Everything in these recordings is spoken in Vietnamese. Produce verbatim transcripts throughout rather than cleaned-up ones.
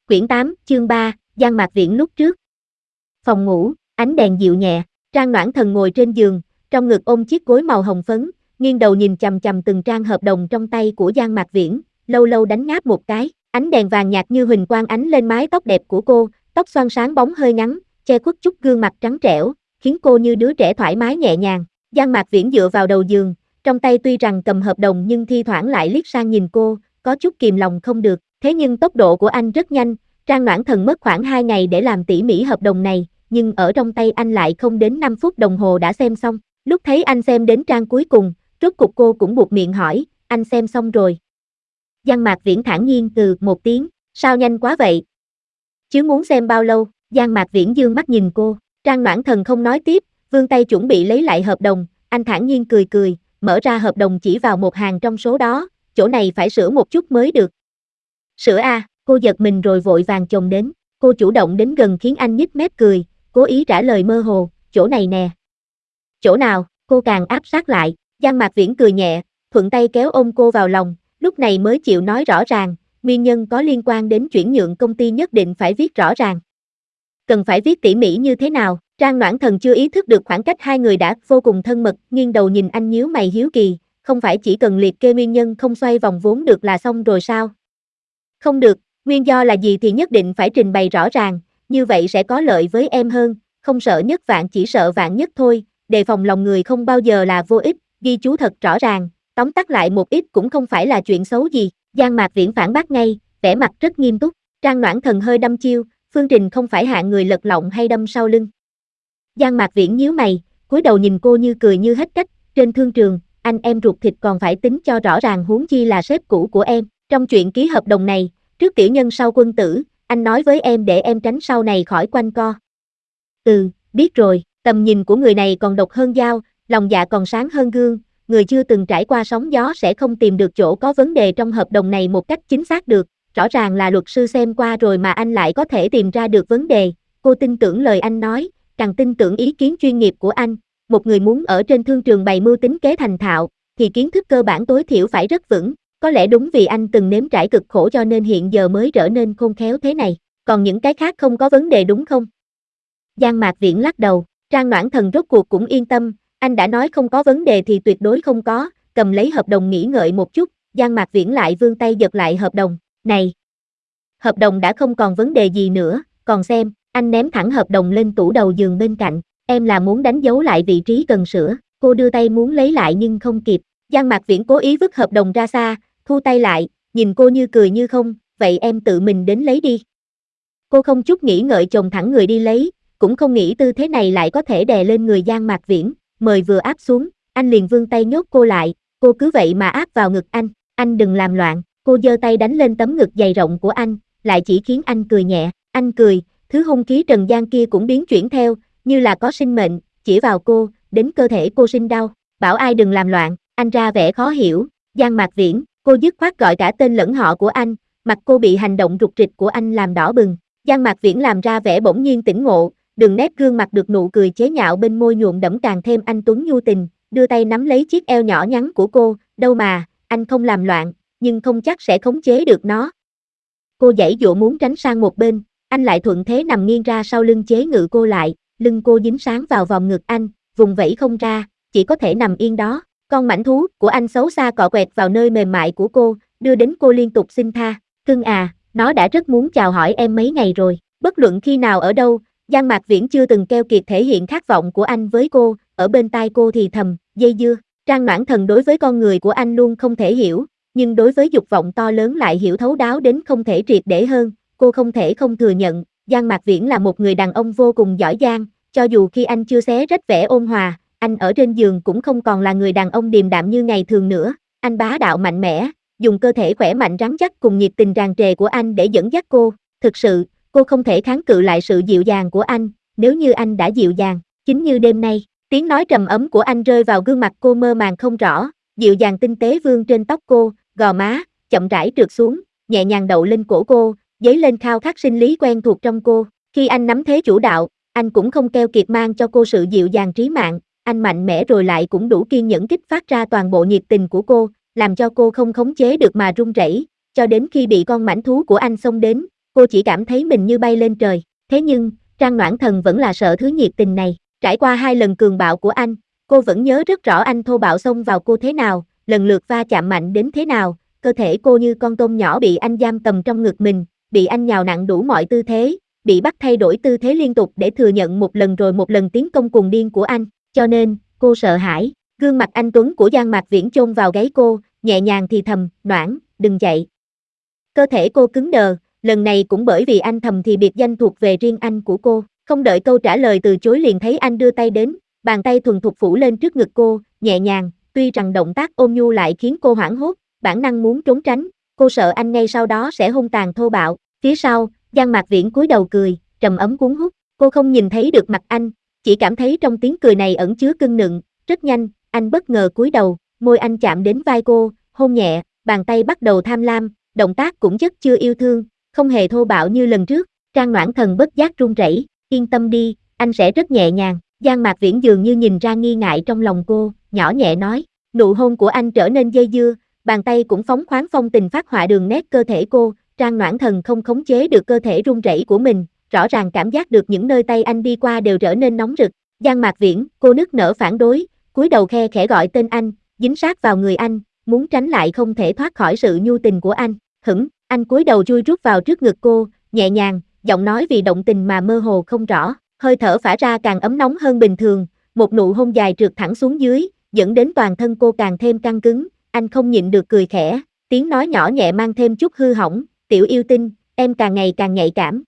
Quyển tám, chương ba, Giang Mạc Viễn lúc trước. Phòng ngủ, ánh đèn dịu nhẹ, Trang Noãn Thần ngồi trên giường, trong ngực ôm chiếc gối màu hồng phấn, nghiêng đầu nhìn chằm chằm từng trang hợp đồng trong tay của Giang Mạc Viễn, lâu lâu đánh ngáp một cái, ánh đèn vàng nhạt như huỳnh quang ánh lên mái tóc đẹp của cô, tóc xoăn sáng bóng hơi ngắn, che khuất chút gương mặt trắng trẻo, khiến cô như đứa trẻ thoải mái nhẹ nhàng. Giang Mạc Viễn dựa vào đầu giường, trong tay tuy rằng cầm hợp đồng nhưng thi thoảng lại liếc sang nhìn cô, có chút kìm lòng không được, thế nhưng tốc độ của anh rất nhanh. Trang Noãn Thần mất khoảng hai ngày để làm tỉ mỉ hợp đồng này, nhưng ở trong tay anh lại không đến năm phút đồng hồ đã xem xong. Lúc thấy anh xem đến trang cuối cùng, rốt cục cô cũng buột miệng hỏi, anh xem xong rồi. Giang Mạc Viễn thản nhiên từ một tiếng, sao nhanh quá vậy? Chứ muốn xem bao lâu? Giang Mạc Viễn dương mắt nhìn cô, Trang Noãn Thần không nói tiếp, vươn tay chuẩn bị lấy lại hợp đồng, anh thản nhiên cười cười, mở ra hợp đồng chỉ vào một hàng trong số đó, chỗ này phải sửa một chút mới được. Sửa à? Cô giật mình rồi vội vàng chồm đến, cô chủ động đến gần khiến anh nhếch mép cười, cố ý trả lời mơ hồ, chỗ này nè. Chỗ nào? Cô càng áp sát lại, Giang Mạc Viễn cười nhẹ, thuận tay kéo ôm cô vào lòng, lúc này mới chịu nói rõ ràng, nguyên nhân có liên quan đến chuyển nhượng công ty nhất định phải viết rõ ràng. Cần phải viết tỉ mỉ như thế nào? Trang Noãn Thần chưa ý thức được khoảng cách hai người đã vô cùng thân mật, nghiêng đầu nhìn anh nhíu mày hiếu kỳ, không phải chỉ cần liệt kê nguyên nhân không xoay vòng vốn được là xong rồi sao? Không được, nguyên do là gì thì nhất định phải trình bày rõ ràng, như vậy sẽ có lợi với em hơn, không sợ nhất vạn chỉ sợ vạn nhất thôi, đề phòng lòng người không bao giờ là vô ích, ghi chú thật rõ ràng, tóm tắt lại một ít cũng không phải là chuyện xấu gì. Giang Mạc Viễn phản bác ngay, vẻ mặt rất nghiêm túc. Trang Noãn Thần hơi đăm chiêu, Phương Trình không phải hạng người lật lọng hay đâm sau lưng. Giang Mạc Viễn nhíu mày, cúi đầu nhìn cô như cười như hết cách, trên thương trường, anh em ruột thịt còn phải tính cho rõ ràng huống chi là sếp cũ của em, trong chuyện ký hợp đồng này, trước tiểu nhân sau quân tử, anh nói với em để em tránh sau này khỏi quanh co. Ừ, biết rồi, tầm nhìn của người này còn độc hơn dao, lòng dạ còn sáng hơn gương, người chưa từng trải qua sóng gió sẽ không tìm được chỗ có vấn đề trong hợp đồng này một cách chính xác được, rõ ràng là luật sư xem qua rồi mà anh lại có thể tìm ra được vấn đề, cô tin tưởng lời anh nói, càng tin tưởng ý kiến chuyên nghiệp của anh, một người muốn ở trên thương trường bày mưu tính kế thành thạo, thì kiến thức cơ bản tối thiểu phải rất vững. Có lẽ đúng vì anh từng nếm trải cực khổ cho nên hiện giờ mới trở nên khôn khéo thế này, còn những cái khác không có vấn đề đúng không? Giang Mạc Viễn lắc đầu, Trang Noãn Thần rốt cuộc cũng yên tâm, anh đã nói không có vấn đề thì tuyệt đối không có, cầm lấy hợp đồng nghĩ ngợi một chút, Giang Mạc Viễn lại vươn tay giật lại hợp đồng, này! Hợp đồng đã không còn vấn đề gì nữa, còn xem, anh ném thẳng hợp đồng lên tủ đầu giường bên cạnh, em là muốn đánh dấu lại vị trí cần sửa, cô đưa tay muốn lấy lại nhưng không kịp, Giang Mạc Viễn cố ý vứt hợp đồng ra xa, thu tay lại, nhìn cô như cười như không, vậy em tự mình đến lấy đi. Cô không chút nghĩ ngợi chồm thẳng người đi lấy, cũng không nghĩ tư thế này lại có thể đè lên người Giang Mạc Viễn, mời vừa áp xuống, anh liền vươn tay nhốt cô lại, cô cứ vậy mà áp vào ngực anh, anh đừng làm loạn, cô giơ tay đánh lên tấm ngực dày rộng của anh, lại chỉ khiến anh cười nhẹ, anh cười, thứ hung khí trần gian kia cũng biến chuyển theo, như là có sinh mệnh, chỉ vào cô, đến cơ thể cô sinh đau, bảo ai đừng làm loạn, anh ra vẻ khó hiểu, Giang Mạc Viễn. Cô dứt khoát gọi cả tên lẫn họ của anh, mặt cô bị hành động rụt rịch của anh làm đỏ bừng. Giang Mạc Viễn làm ra vẻ bỗng nhiên tỉnh ngộ, đường nét gương mặt được nụ cười chế nhạo bên môi nhuộm đẫm càng thêm anh tuấn nhu tình, đưa tay nắm lấy chiếc eo nhỏ nhắn của cô, đâu mà, anh không làm loạn, nhưng không chắc sẽ khống chế được nó. Cô giãy giụa muốn tránh sang một bên, anh lại thuận thế nằm nghiêng ra sau lưng chế ngự cô lại, lưng cô dính sáng vào vòng ngực anh, vùng vẫy không ra, chỉ có thể nằm yên đó. Con mảnh thú của anh xấu xa cọ quẹt vào nơi mềm mại của cô, đưa đến cô liên tục xin tha, cưng à, nó đã rất muốn chào hỏi em mấy ngày rồi, bất luận khi nào ở đâu, Giang Mạc Viễn chưa từng keo kiệt thể hiện khát vọng của anh với cô, ở bên tai cô thì thầm, dây dưa, Trang Noãn Thần đối với con người của anh luôn không thể hiểu, nhưng đối với dục vọng to lớn lại hiểu thấu đáo đến không thể triệt để hơn, cô không thể không thừa nhận, Giang Mạc Viễn là một người đàn ông vô cùng giỏi giang, cho dù khi anh chưa xé rách vẻ ôn hòa, anh ở trên giường cũng không còn là người đàn ông điềm đạm như ngày thường nữa, anh bá đạo mạnh mẽ, dùng cơ thể khỏe mạnh rắn chắc cùng nhiệt tình tràn trề của anh để dẫn dắt cô, thực sự, cô không thể kháng cự lại sự dịu dàng của anh, nếu như anh đã dịu dàng, chính như đêm nay, tiếng nói trầm ấm của anh rơi vào gương mặt cô mơ màng không rõ, dịu dàng tinh tế vương trên tóc cô, gò má, chậm rãi trượt xuống, nhẹ nhàng đậu lên cổ cô, dấy lên khao khát sinh lý quen thuộc trong cô, khi anh nắm thế chủ đạo, anh cũng không keo kiệt mang cho cô sự dịu dàng trí mạng. Anh mạnh mẽ rồi lại cũng đủ kiên nhẫn kích phát ra toàn bộ nhiệt tình của cô, làm cho cô không khống chế được mà run rẩy, cho đến khi bị con mãnh thú của anh xông đến, cô chỉ cảm thấy mình như bay lên trời. Thế nhưng, Trang Noãn Thần vẫn là sợ thứ nhiệt tình này. Trải qua hai lần cường bạo của anh, cô vẫn nhớ rất rõ anh thô bạo xông vào cô thế nào, lần lượt va chạm mạnh đến thế nào, cơ thể cô như con tôm nhỏ bị anh giam cầm trong ngực mình, bị anh nhào nặn đủ mọi tư thế, bị bắt thay đổi tư thế liên tục để thừa nhận một lần rồi một lần tiến công cuồng điên của anh, cho nên, cô sợ hãi. Gương mặt anh tuấn của Giang Mạc Viễn chôn vào gáy cô, nhẹ nhàng thì thầm, Noãn, đừng chạy. Cơ thể cô cứng đờ, lần này cũng bởi vì anh thầm thì biệt danh thuộc về riêng anh của cô. Không đợi câu trả lời từ chối liền thấy anh đưa tay đến, bàn tay thuần thục phủ lên trước ngực cô, nhẹ nhàng, tuy rằng động tác ôn nhu lại khiến cô hoảng hốt, bản năng muốn trốn tránh, cô sợ anh ngay sau đó sẽ hung tàn thô bạo. Phía sau, Giang Mạc Viễn cúi đầu cười, trầm ấm cuốn hút, cô không nhìn thấy được mặt anh, chỉ cảm thấy trong tiếng cười này ẩn chứa cưng nựng. Rất nhanh, anh bất ngờ cúi đầu, môi anh chạm đến vai cô, hôn nhẹ, bàn tay bắt đầu tham lam, động tác cũng chất chưa yêu thương, không hề thô bạo như lần trước. Trang Noãn Thần bất giác run rẩy, yên tâm đi, anh sẽ rất nhẹ nhàng. Giang Mạc Viễn dường như nhìn ra nghi ngại trong lòng cô, nhỏ nhẹ nói. Nụ hôn của anh trở nên dây dưa, bàn tay cũng phóng khoáng phong tình phát họa đường nét cơ thể cô. Trang Noãn Thần không khống chế được cơ thể run rẩy của mình, rõ ràng cảm giác được những nơi tay anh đi qua đều trở nên nóng rực. Giang Mạc Viễn, cô nức nở phản đối, cúi đầu khe khẽ gọi tên anh, dính sát vào người anh, muốn tránh lại không thể thoát khỏi sự nhu tình của anh. Hửng, anh cúi đầu chui rút vào trước ngực cô, nhẹ nhàng, giọng nói vì động tình mà mơ hồ không rõ, hơi thở phả ra càng ấm nóng hơn bình thường, một nụ hôn dài trượt thẳng xuống dưới, dẫn đến toàn thân cô càng thêm căng cứng. Anh không nhịn được cười khẽ, tiếng nói nhỏ nhẹ mang thêm chút hư hỏng, tiểu yêu tinh, em càng ngày càng nhạy cảm.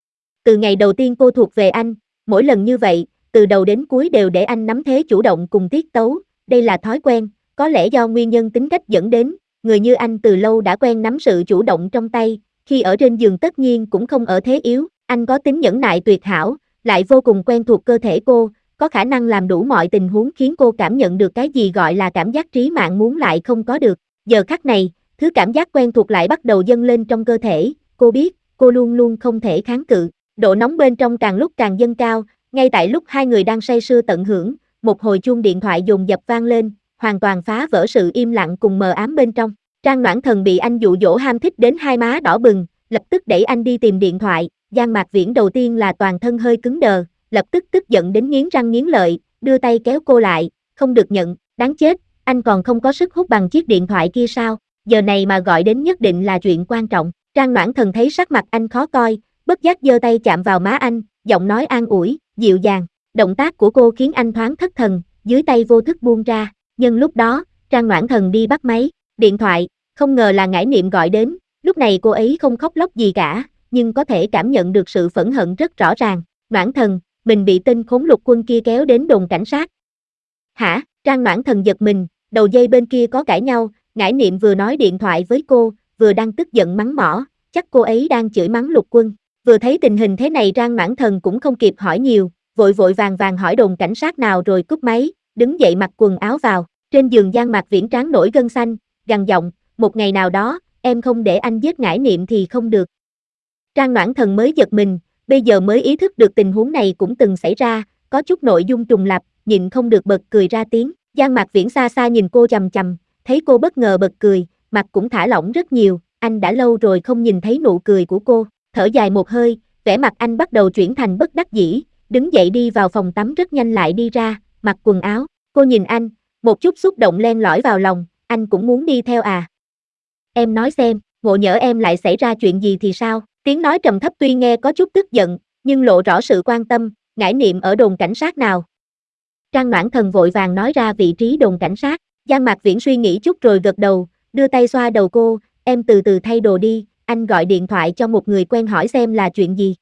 Từ ngày đầu tiên cô thuộc về anh, mỗi lần như vậy, từ đầu đến cuối đều để anh nắm thế chủ động cùng tiết tấu, đây là thói quen, có lẽ do nguyên nhân tính cách dẫn đến, người như anh từ lâu đã quen nắm sự chủ động trong tay, khi ở trên giường tất nhiên cũng không ở thế yếu, anh có tính nhẫn nại tuyệt hảo, lại vô cùng quen thuộc cơ thể cô, có khả năng làm đủ mọi tình huống khiến cô cảm nhận được cái gì gọi là cảm giác trí mạng muốn lại không có được. Giờ khắc này, thứ cảm giác quen thuộc lại bắt đầu dâng lên trong cơ thể, cô biết, cô luôn luôn không thể kháng cự, độ nóng bên trong càng lúc càng dâng cao, ngay tại lúc hai người đang say sưa tận hưởng, một hồi chuông điện thoại dồn dập vang lên, hoàn toàn phá vỡ sự im lặng cùng mờ ám bên trong. Trang Noãn Thần bị anh dụ dỗ ham thích đến hai má đỏ bừng, lập tức đẩy anh đi tìm điện thoại. Giang Mạc Viễn đầu tiên là toàn thân hơi cứng đờ, lập tức tức giận đến nghiến răng nghiến lợi, đưa tay kéo cô lại, không được nhận, đáng chết, anh còn không có sức hút bằng chiếc điện thoại kia sao, giờ này mà gọi đến nhất định là chuyện quan trọng. Trang Noãn Thần thấy sắc mặt anh khó coi, bất giác giơ tay chạm vào má anh, giọng nói an ủi, dịu dàng, động tác của cô khiến anh thoáng thất thần, dưới tay vô thức buông ra, nhưng lúc đó, Trang Noãn Thần đi bắt máy, điện thoại, không ngờ là Ngải Niệm gọi đến, lúc này cô ấy không khóc lóc gì cả, nhưng có thể cảm nhận được sự phẫn hận rất rõ ràng. Noãn Thần, mình bị tên khốn Lục Quân kia kéo đến đồn cảnh sát. Hả? Trang Noãn Thần giật mình, đầu dây bên kia có cãi nhau, Ngải Niệm vừa nói điện thoại với cô, vừa đang tức giận mắng mỏ, chắc cô ấy đang chửi mắng Lục Quân. Vừa thấy tình hình thế này Trang Noãn Thần cũng không kịp hỏi nhiều, vội vội vàng vàng hỏi đồn cảnh sát nào rồi cúp máy, đứng dậy mặc quần áo vào, trên giường Giang Mạc Viễn trán nổi gân xanh, gằn giọng, một ngày nào đó, em không để anh giết Ngải Niệm thì không được. Trang Noãn Thần mới giật mình, bây giờ mới ý thức được tình huống này cũng từng xảy ra, có chút nội dung trùng lặp, nhịn không được bật cười ra tiếng. Giang Mạc Viễn xa xa nhìn cô chằm chằm, thấy cô bất ngờ bật cười, mặt cũng thả lỏng rất nhiều, anh đã lâu rồi không nhìn thấy nụ cười của cô, thở dài một hơi, vẻ mặt anh bắt đầu chuyển thành bất đắc dĩ, đứng dậy đi vào phòng tắm rất nhanh lại đi ra, mặc quần áo, cô nhìn anh, một chút xúc động len lỏi vào lòng, anh cũng muốn đi theo à. Em nói xem, ngộ nhỡ em lại xảy ra chuyện gì thì sao? Tiếng nói trầm thấp tuy nghe có chút tức giận, nhưng lộ rõ sự quan tâm, Ngải Niệm ở đồn cảnh sát nào? Trang Noãn Thần vội vàng nói ra vị trí đồn cảnh sát, Giang Mạc Viễn suy nghĩ chút rồi gật đầu, đưa tay xoa đầu cô, em từ từ thay đồ đi, anh gọi điện thoại cho một người quen hỏi xem là chuyện gì.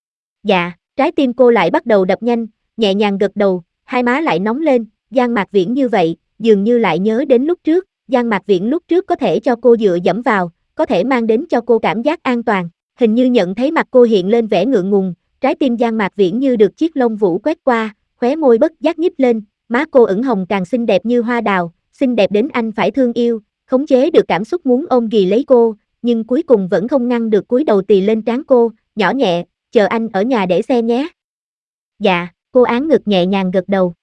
Dạ, trái tim cô lại bắt đầu đập nhanh, nhẹ nhàng gật đầu, hai má lại nóng lên, Giang Mạc Viễn như vậy, dường như lại nhớ đến lúc trước, Giang Mạc Viễn lúc trước có thể cho cô dựa dẫm vào, có thể mang đến cho cô cảm giác an toàn, hình như nhận thấy mặt cô hiện lên vẻ ngượng ngùng, trái tim Giang Mạc Viễn như được chiếc lông vũ quét qua, khóe môi bất giác nhích lên, má cô ửng hồng càng xinh đẹp như hoa đào, xinh đẹp đến anh phải thương yêu, khống chế được cảm xúc muốn ôm ghì lấy cô, nhưng cuối cùng vẫn không ngăn được cúi đầu tì lên trán cô, nhỏ nhẹ, chờ anh ở nhà để xe nhé. Dạ, cô áng ngực nhẹ nhàng gật đầu,